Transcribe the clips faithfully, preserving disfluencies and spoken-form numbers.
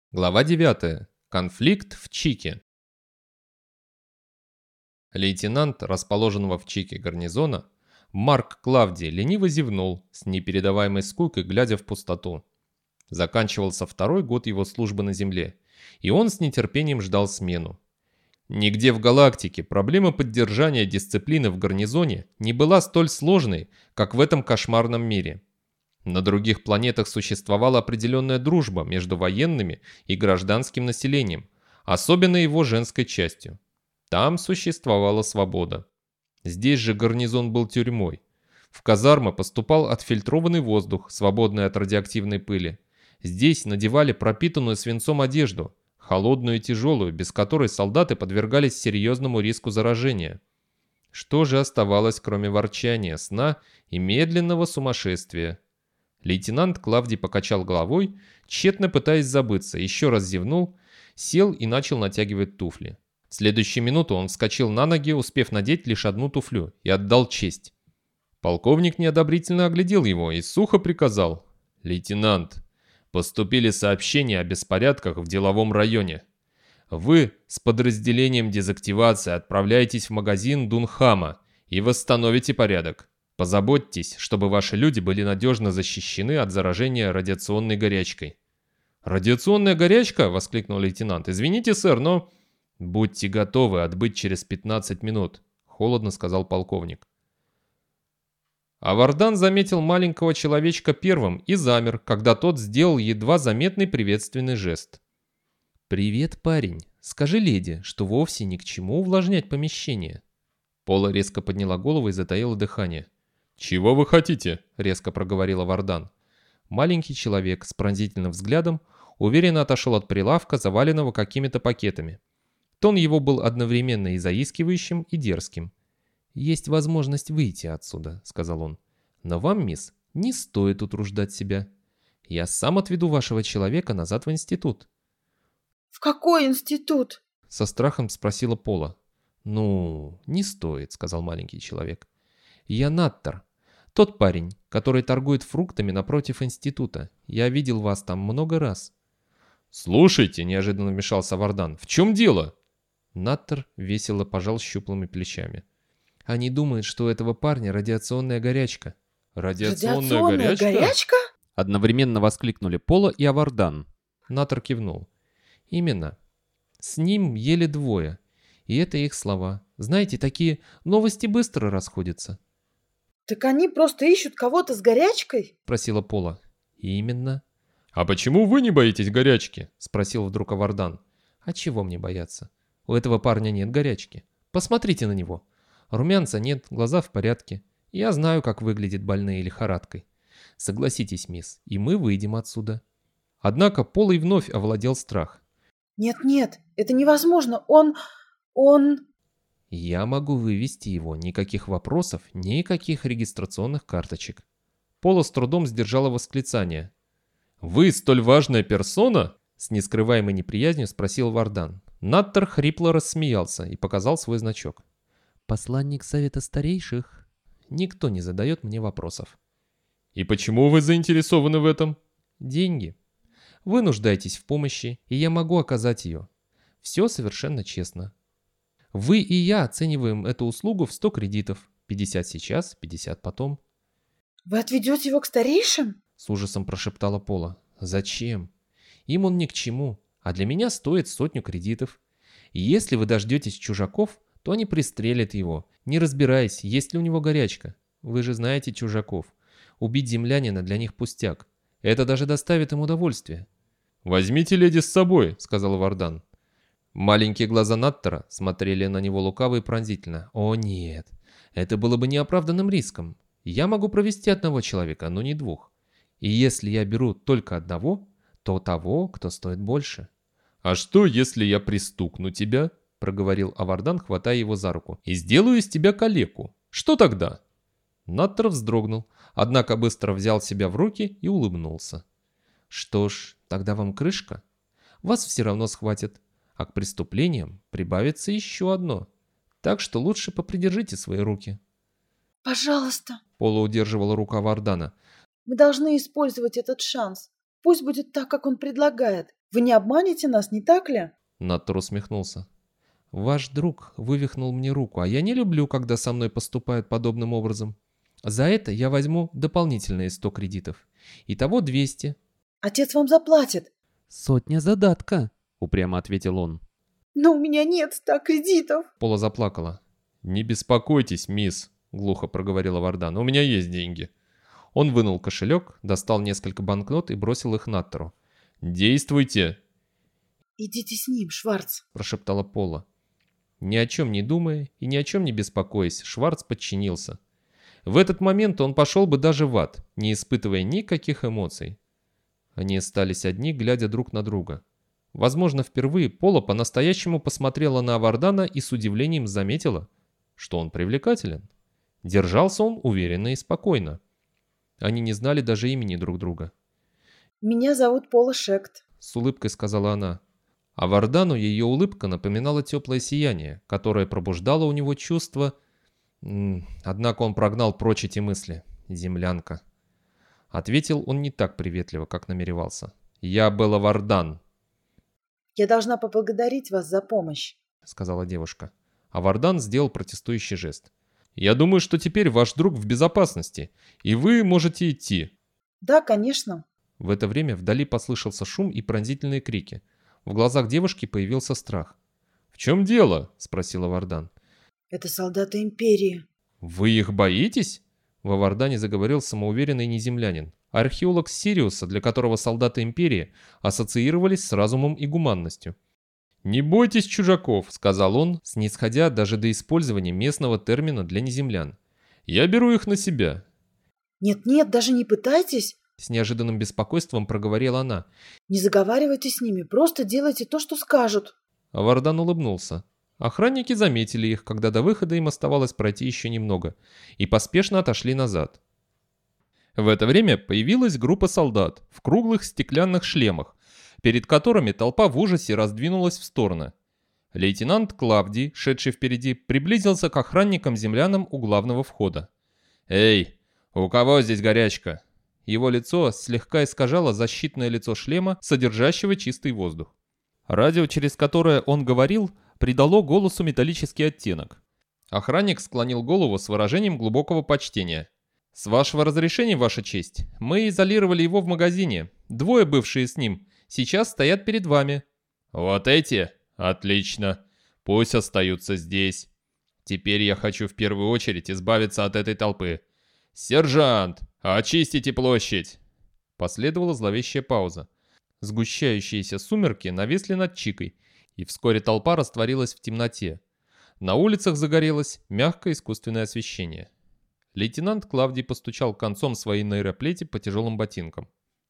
Глава девятая. Конфликт в Чике. Лейтенант, расположенного в Чике гарнизона, Марк Клавдий лениво зевнул, с непередаваемой скукой глядя в пустоту. Заканчивался второй год его службы на земле, и он с нетерпением ждал смену. Нигде в галактике проблема поддержания дисциплины в гарнизоне не была столь сложной, как в этом кошмарном мире. На других планетах существовала определенная дружба между военными и гражданским населением, особенно его женской частью. Там существовала свобода. Здесь же гарнизон был тюрьмой. В казармы поступал отфильтрованный воздух, свободный от радиоактивной пыли. Здесь надевали пропитанную свинцом одежду, холодную и тяжелую, без которой солдаты подвергались серьезному риску заражения. Что же оставалось, кроме ворчания, сна и медленного сумасшествия? Лейтенант Клавдий покачал головой, тщетно пытаясь забыться, еще раз зевнул, сел и начал натягивать туфли. В следующую минуту он вскочил на ноги, успев надеть лишь одну туфлю, и отдал честь. Полковник неодобрительно оглядел его и сухо приказал: «Лейтенант, поступили сообщения о беспорядках в деловом районе. Вы с подразделением дезактивации отправляетесь в магазин Дунхама и восстановите порядок. Позаботьтесь, чтобы ваши люди были надежно защищены от заражения радиационной горячкой». «Радиационная горячка?» — воскликнул лейтенант. «Извините, сэр, но...» «Будьте готовы отбыть через пятнадцать минут», — холодно сказал полковник. Авардан заметил маленького человечка первым и замер, когда тот сделал едва заметный приветственный жест. «Привет, парень. Скажи леди, что вовсе ни к чему увлажнять помещение». Пола резко подняла голову и затаила дыхание. «Чего вы хотите?» — резко проговорила Вардан. Маленький человек с пронзительным взглядом уверенно отошел от прилавка, заваленного какими-то пакетами. Тон его был одновременно и заискивающим, и дерзким. «Есть возможность выйти отсюда», — сказал он. «Но вам, мисс, не стоит утруждать себя. Я сам отведу вашего человека назад в институт». «В какой институт?» — со страхом спросила Пола. «Ну, не стоит», — сказал маленький человек. «Я Наттер. Тот парень, который торгует фруктами напротив института. Я видел вас там много раз». «Слушайте», — неожиданно вмешался Вардан, — «в чем дело?» Наттер весело пожал щуплыми плечами. «Они думают, что у этого парня радиационная горячка». «Радиационная, Радиационная горячка?» горячка? Одновременно воскликнули Пола и Авардан. Наттер кивнул. «Именно. С ним еле двое. И это их слова. Знаете, такие новости быстро расходятся». Так они просто ищут кого-то с горячкой? Спросила Пола. «Именно». «А почему вы не боитесь горячки?» Спросил вдруг Авардан. «А чего мне бояться? У этого парня нет горячки. Посмотрите на него. Румянца нет, глаза в порядке. Я знаю, как выглядит больные лихорадкой. Согласитесь, мисс, и мы выйдем отсюда». Однако Полой вновь овладел страх. Нет-нет, это невозможно. Он... он... «Я могу вывести его. Никаких вопросов, никаких регистрационных карточек». Пола с трудом сдержала восклицание. «Вы столь важная персона?» С нескрываемой неприязнью спросил Вардан. Наттер хрипло рассмеялся и показал свой значок. «Посланник Совета Старейших. Никто не задает мне вопросов». «И почему вы заинтересованы в этом?» «Деньги. Вы нуждаетесь в помощи, и я могу оказать ее. Все совершенно честно. Вы и я оцениваем эту услугу в сто кредитов. пятьдесят сейчас, пятьдесят потом». Вы отведете его к старейшим? С ужасом прошептала Пола. «Зачем? Им он ни к чему, а для меня стоит сотню кредитов. И если вы дождетесь чужаков, то они пристрелят его, не разбираясь, есть ли у него горячка. Вы же знаете чужаков. Убить землянина для них пустяк. Это даже доставит им удовольствие». «Возьмите леди с собой», — сказал Вардан. Маленькие глаза Наттера смотрели на него лукаво и пронзительно. «О нет, это было бы неоправданным риском. Я могу провести одного человека, но не двух. И если я беру только одного, то того, кто стоит больше». «А что, если я пристукну тебя?» — проговорил Авардан, хватая его за руку. «И сделаю из тебя калеку. Что тогда?» Наттер вздрогнул, однако быстро взял себя в руки и улыбнулся. «Что ж, тогда вам крышка. Вас все равно схватят, а к преступлениям прибавится еще одно. Так что лучше попридержите свои руки». «Пожалуйста». Пола удерживала руку Авардана. «Мы должны использовать этот шанс. Пусть будет так, как он предлагает. Вы не обманете нас, не так ли? Наттер усмехнулся. «Ваш друг вывихнул мне руку, а я не люблю, когда со мной поступают подобным образом. За это я возьму дополнительные сто кредитов. Итого двести». Отец вам заплатит. «Сотня задатка», — упрямо ответил он. Но у меня нет ста кредитов. Пола заплакала. «Не беспокойтесь, мисс», — глухо проговорила Вардан. «У меня есть деньги». Он вынул кошелек, достал несколько банкнот и бросил их Наттеру. «Действуйте!» Идите с ним, Шварц. Прошептала Пола. Ни о чем не думая и ни о чем не беспокоясь, Шварц подчинился. В этот момент он пошел бы даже в ад, не испытывая никаких эмоций. Они остались одни, глядя друг на друга. Возможно, впервые Пола по-настоящему посмотрела на Вардана и с удивлением заметила, что он привлекателен. Держался он уверенно и спокойно. Они не знали даже имени друг друга. Меня зовут Пола Шект. С улыбкой сказала она. А Вардану ее улыбка напоминала теплое сияние, которое пробуждало у него чувство... Однако он прогнал прочь эти мысли. Землянка. Ответил он не так приветливо, как намеревался. «Я Белла Вардан», Я должна поблагодарить вас за помощь. сказала девушка. А Вардан сделал протестующий жест. «Я думаю, что теперь ваш друг в безопасности, и вы можете идти». Да, конечно. В это время вдали послышался шум и пронзительные крики. В глазах девушки появился страх. «В чем дело?» – спросила Вардан. Это солдаты Империи. «Вы их боитесь?» Во Вардане заговорил самоуверенный неземлянин. Археолог Сириуса, для которого солдаты Империи ассоциировались с разумом и гуманностью. «Не бойтесь чужаков», — сказал он, снисходя даже до использования местного термина для неземлян. «Я беру их на себя». Нет-нет, даже не пытайтесь. С неожиданным беспокойством проговорила она. Не заговаривайте с ними, просто делайте то, что скажут. А Вардан улыбнулся. Охранники заметили их, когда до выхода им оставалось пройти еще немного, и поспешно отошли назад. В это время появилась группа солдат в круглых стеклянных шлемах, перед которыми толпа в ужасе раздвинулась в стороны. Лейтенант Клавдий, шедший впереди, приблизился к охранникам-землянам у главного входа. «Эй, у кого здесь горячка?» Его лицо слегка искажало защитное лицо шлема, содержащего чистый воздух. Радио, через которое он говорил, придало голосу металлический оттенок. Охранник склонил голову с выражением глубокого почтения. «С вашего разрешения, ваша честь, мы изолировали его в магазине. Двое, бывшие с ним, сейчас стоят перед вами». «Вот эти? Отлично. Пусть остаются здесь. Теперь я хочу в первую очередь избавиться от этой толпы. Сержант, очистите площадь!» Последовала зловещая пауза. Сгущающиеся сумерки нависли над Чикой, и вскоре толпа растворилась в темноте. На улицах загорелось мягкое искусственное освещение. Лейтенант Клавдий постучал концом своей нейроплети по тяжелым ботинкам.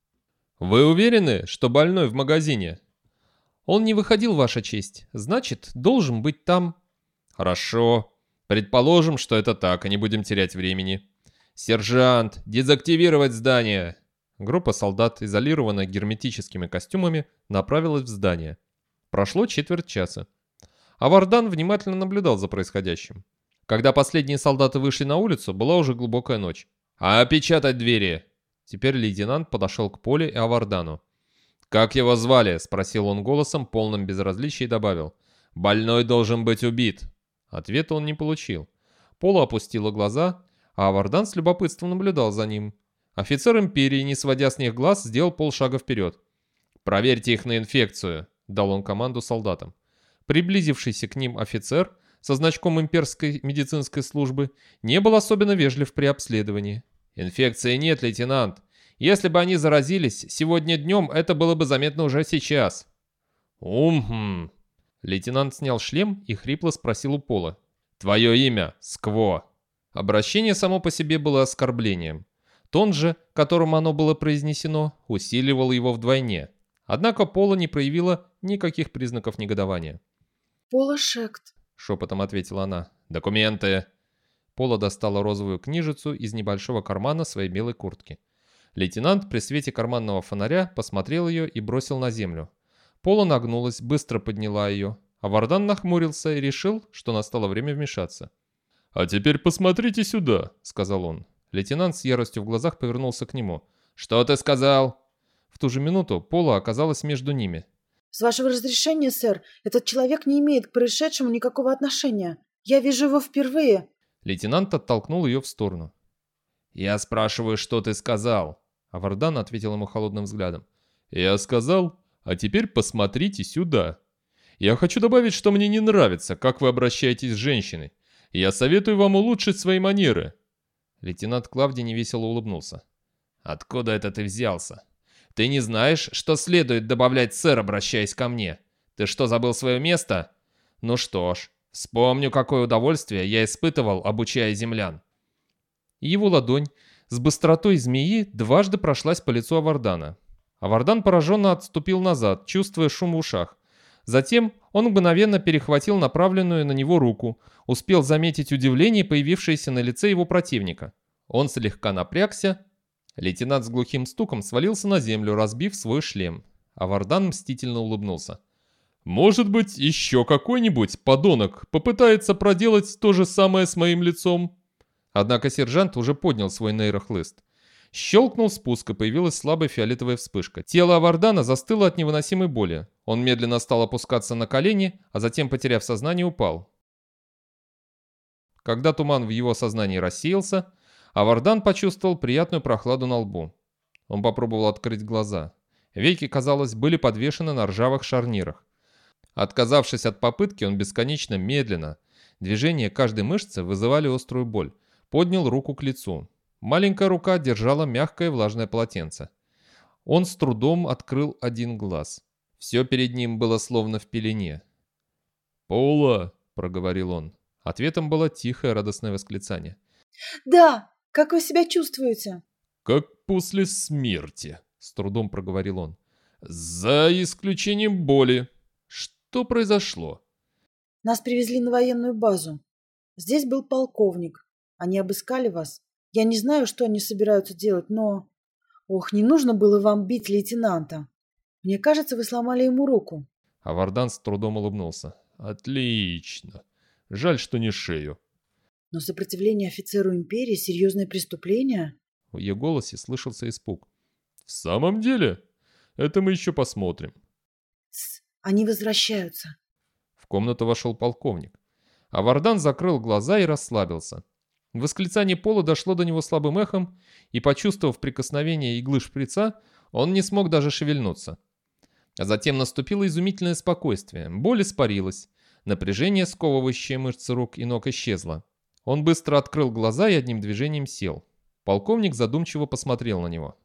«Вы уверены, что больной в магазине?» «Он не выходил, ваша честь. Значит, должен быть там». «Хорошо. Предположим, что это так, и не будем терять времени. Сержант, дезактивировать здание!» Группа солдат, изолированная герметическими костюмами, направилась в здание. Прошло четверть часа. А Вардан внимательно наблюдал за происходящим. Когда последние солдаты вышли на улицу, была уже глубокая ночь. «А опечатать двери!» Теперь лейтенант подошел к Поле и Авардану. «Как его звали?» – спросил он голосом, полным безразличия, и добавил. «Больной должен быть убит». Ответа он не получил. Пола опустила глаза, а Авардан с любопытством наблюдал за ним. Офицер Империи, не сводя с них глаз, сделал полшага вперед. «Проверьте их на инфекцию», – дал он команду солдатам. Приблизившийся к ним офицер со значком имперской медицинской службы не был особенно вежлив при обследовании. «Инфекции нет, лейтенант. Если бы они заразились, сегодня днем это было бы заметно уже сейчас». «Ум-хм». Лейтенант снял шлем и хрипло спросил у Пола. «Твое имя? Скво». Обращение само по себе было оскорблением. Тон же, которым оно было произнесено, усиливал его вдвойне. Однако Пола не проявила никаких признаков негодования. Пола Шект, шепотом ответила она. «Документы». Пола достала розовую книжицу из небольшого кармана своей белой куртки. Лейтенант при свете карманного фонаря посмотрел ее и бросил на землю. Пола нагнулась, быстро подняла ее, а Вардан нахмурился и решил, что настало время вмешаться. «А теперь посмотрите сюда», — сказал он. Лейтенант с яростью в глазах повернулся к нему. «Что ты сказал?» В ту же минуту Пола оказалась между ними. С вашего разрешения, сэр, этот человек не имеет к происшедшему никакого отношения. Я вижу его впервые. Лейтенант оттолкнул ее в сторону. «Я спрашиваю, что ты сказал?» А Вардан ответил ему холодным взглядом. «Я сказал, а теперь посмотрите сюда. Я хочу добавить, что мне не нравится, как вы обращаетесь с женщиной. Я советую вам улучшить свои манеры». Лейтенант Клавдий невесело улыбнулся. «Откуда это ты взялся? Ты не знаешь, что следует добавлять «сэр», обращаясь ко мне? Ты что, забыл свое место? Ну что ж, вспомню, какое удовольствие я испытывал, обучая землян». Его ладонь с быстротой змеи дважды прошлась по лицу Авардана. Авардан пораженно отступил назад, чувствуя шум в ушах. Затем он мгновенно перехватил направленную на него руку, успел заметить удивление, появившееся на лице его противника. Он слегка напрягся. Лейтенант с глухим стуком свалился на землю, разбив свой шлем. Авардан мстительно улыбнулся. «Может быть, еще какой-нибудь подонок попытается проделать то же самое с моим лицом?» Однако сержант уже поднял свой нейрохлыст. Щелкнул спуск, и появилась слабая фиолетовая вспышка. Тело Авардана застыло от невыносимой боли. Он медленно стал опускаться на колени, а затем, потеряв сознание, упал. Когда туман в его сознании рассеялся, Авардан почувствовал приятную прохладу на лбу. Он попробовал открыть глаза. Веки, казалось, были подвешены на ржавых шарнирах. Отказавшись от попытки, он бесконечно медленно. Движения каждой мышцы вызывали острую боль. Поднял руку к лицу. Маленькая рука держала мягкое влажное полотенце. Он с трудом открыл один глаз. Все перед ним было словно в пелене. «Пола!» — проговорил он. Ответом было тихое радостное восклицание. Да, как вы себя чувствуете? «Как после смерти», — с трудом проговорил он. «За исключением боли. Что произошло?» Нас привезли на военную базу. Здесь был полковник. Они обыскали вас. Я не знаю, что они собираются делать, но... Ох, не нужно было вам бить лейтенанта. Мне кажется, вы сломали ему руку. Авардан с трудом улыбнулся. «Отлично. Жаль, что не шею». Но сопротивление офицеру империи — серьезное преступление? В ее голосе слышался испуг. «В самом деле? Это мы еще посмотрим». Тсс, они возвращаются. В комнату вошел полковник. Авардан закрыл глаза и расслабился. Восклицание Пола дошло до него слабым эхом, и, почувствовав прикосновение иглы шприца, он не смог даже шевельнуться. А затем наступило изумительное спокойствие. Боль испарилась. Напряжение, сковывающее мышцы рук и ног, исчезло. Он быстро открыл глаза и одним движением сел. Полковник задумчиво посмотрел на него.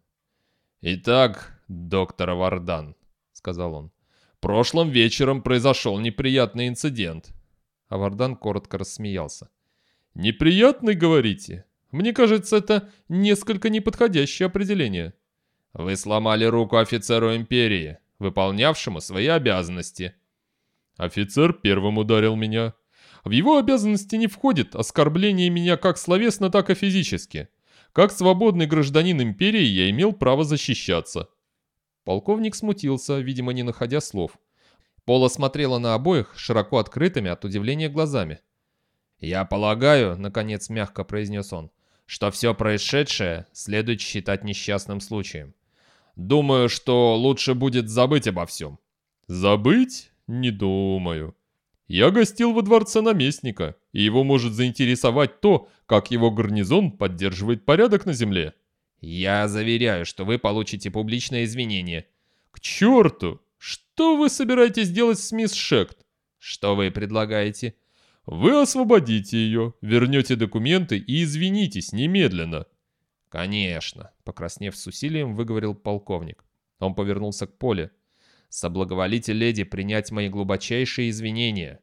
«Итак, доктор Авардан», — сказал он, — «прошлым вечером произошел неприятный инцидент». Авардан коротко рассмеялся. «Неприятный, говорите? Мне кажется, это несколько неподходящее определение». «Вы сломали руку офицеру империи, выполнявшему свои обязанности». «Офицер первым ударил меня. В его обязанности не входит оскорбление меня как словесно, так и физически. Как свободный гражданин империи я имел право защищаться». Полковник смутился, видимо, не находя слов. Пола смотрела на обоих широко открытыми от удивления глазами. «Я полагаю, — наконец мягко произнес он, — что все происшедшее следует считать несчастным случаем. Думаю, что лучше будет забыть обо всем». «Забыть? Не думаю. Я гостил во дворце наместника, и его может заинтересовать то, как его гарнизон поддерживает порядок на земле». «Я заверяю, что вы получите публичное извинение». «К черту! Что вы собираетесь делать с мисс Шект?» «Что вы предлагаете?» «Вы освободите ее, вернете документы и извинитесь немедленно». «Конечно», — покраснев с усилием, выговорил полковник. Он повернулся к Поле. «Соблаговолите, леди, принять мои глубочайшие извинения».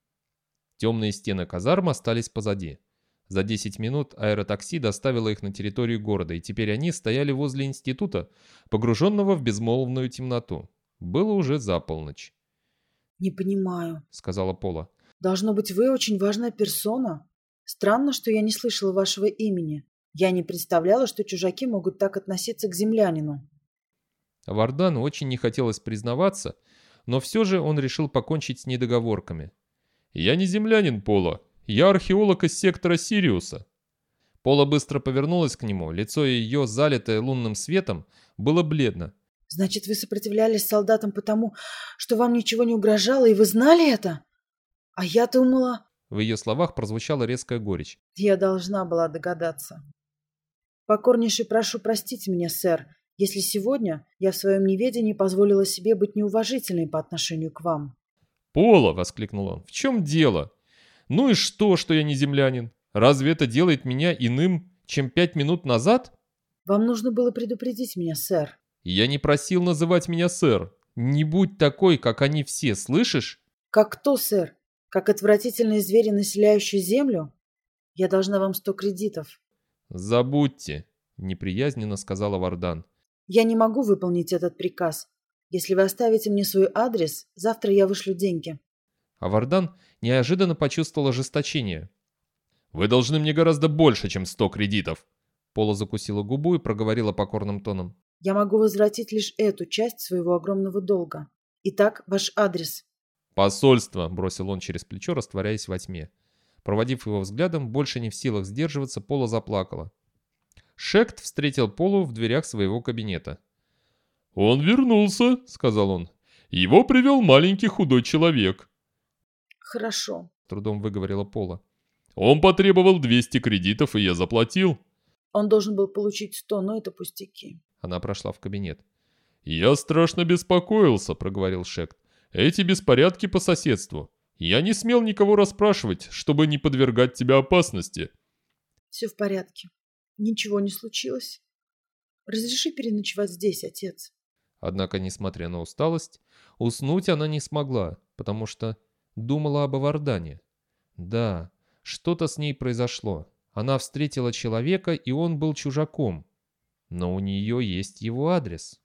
Темные стены казарм остались позади. За десять минут аэротакси доставило их на территорию города, и теперь они стояли возле института, погруженного в безмолвную темноту. Было уже за полночь. «Не понимаю», — сказала Пола. «Должно быть, вы очень важная персона. Странно, что я не слышала вашего имени. Я не представляла, что чужаки могут так относиться к землянину». Вардану очень не хотелось признаваться, но все же он решил покончить с недоговорками. «Я не землянин, Пола. Я археолог из сектора Сириуса». Пола быстро повернулась к нему. Лицо ее, залитое лунным светом, было бледно. Значит, вы сопротивлялись солдатам потому, что вам ничего не угрожало, и вы знали это? А я думала... В ее словах прозвучала резкая горечь. Я должна была догадаться. Покорнейше прошу простить меня, сэр, если сегодня я в своем неведении позволила себе быть неуважительной по отношению к вам. «Пола!» — воскликнул он. «В чем дело? Ну и что, что я не землянин? Разве это делает меня иным, чем пять минут назад?» Вам нужно было предупредить меня, сэр. «Я не просил называть меня сэр. Не будь такой, как они все, слышишь?» Как кто, сэр? Как отвратительные звери, населяющие землю? Я должна вам сто кредитов. «Забудьте», — неприязненно сказала Вардан. Я не могу выполнить этот приказ. Если вы оставите мне свой адрес, завтра я вышлю деньги. А Вардан неожиданно почувствовал ожесточение. «Вы должны мне гораздо больше, чем сто кредитов!» Пола закусила губу и проговорила покорным тоном. Я могу возвратить лишь эту часть своего огромного долга. Итак, ваш адрес. «Посольство!» — бросил он через плечо, растворяясь во тьме. Проводив его взглядом, больше не в силах сдерживаться, Пола заплакала. Шект встретил Полу в дверях своего кабинета. «Он вернулся», — сказал он. «Его привел маленький худой человек». Хорошо. — трудом выговорила Пола. «Он потребовал двести кредитов, и я заплатил». Он должен был получить сто, но это пустяки. Она прошла в кабинет. «Я страшно беспокоился», — проговорил Шект. «Эти беспорядки по соседству. Я не смел никого расспрашивать, чтобы не подвергать тебя опасности». Все в порядке. Ничего не случилось. Разреши переночевать здесь, отец. Однако, несмотря на усталость, уснуть она не смогла, потому что думала об Авардане. Да, что-то с ней произошло. Она встретила человека, и он был чужаком. Но у нее есть его адрес.